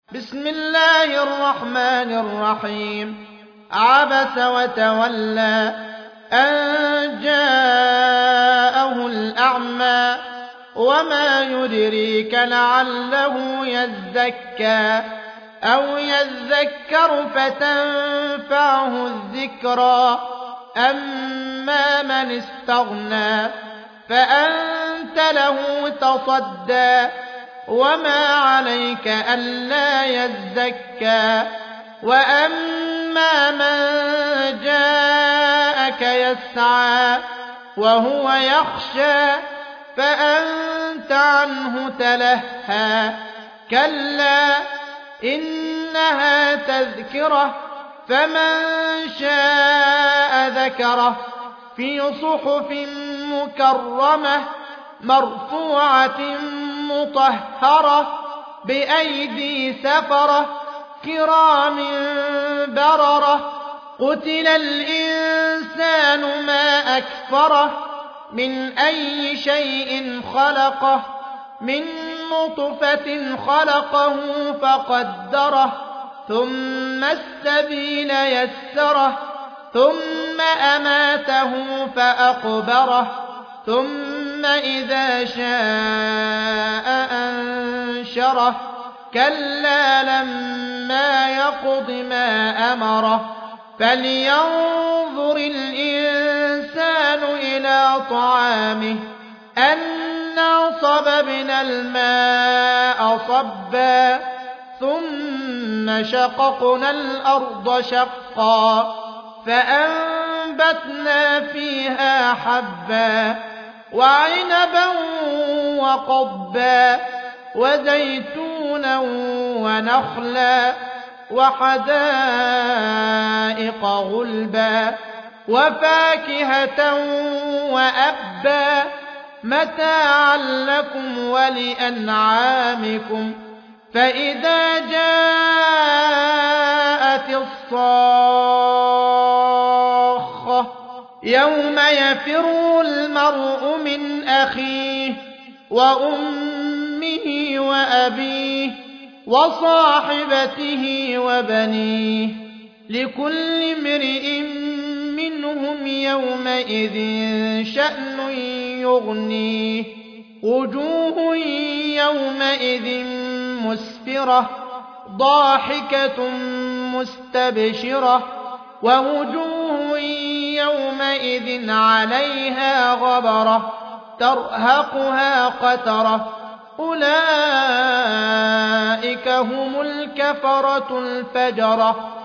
بسم الله الرحمن الرحيم. عبس وتولى أن جاءه الأعمى وما يدريك لعله يزكى أو يذكر فتنفعه الذكرى أما من استغنى فأنت له تصدى وما عليك ألا يزكى وأما من جاءك يسعى وهو يخشى فأنت عنه تلهى كلا إنها تذكرة فمن شاء ذكره في صحف مكرمة مرفوعة مطهرة بأيدي سفرة كرام بررة قتل الإنسان ما أكفره من أي شيء خلقه من نطفة خلقه فقدره ثم السبيل يسره ثم أماته فأقبره ثم إذا شاء أنشره كلا لما يقض ما أمره فلينظر الإنسان إلى طعامه أنا صببنا الماء صبا ثم شققنا الأرض شقا فأنبتنا فيها حبا وعنبا وقضبا وزيتونا ونخلا وحدائق غلبا وفاكهة وأبا متاعا لكم ولأنعامكم فإذا جاءت الصاخة يوم يفر المرء من أخيه وأمه وأبيه وصاحبته وبنيه لكل امرئ منهم يومئذ شأن يغنيه وجوه يومئذ مسفرة ضاحكة مستبشرة ووجوه يومئذ عليها غبرة ترهقها قترة أولئك هم الكفرة الفجرة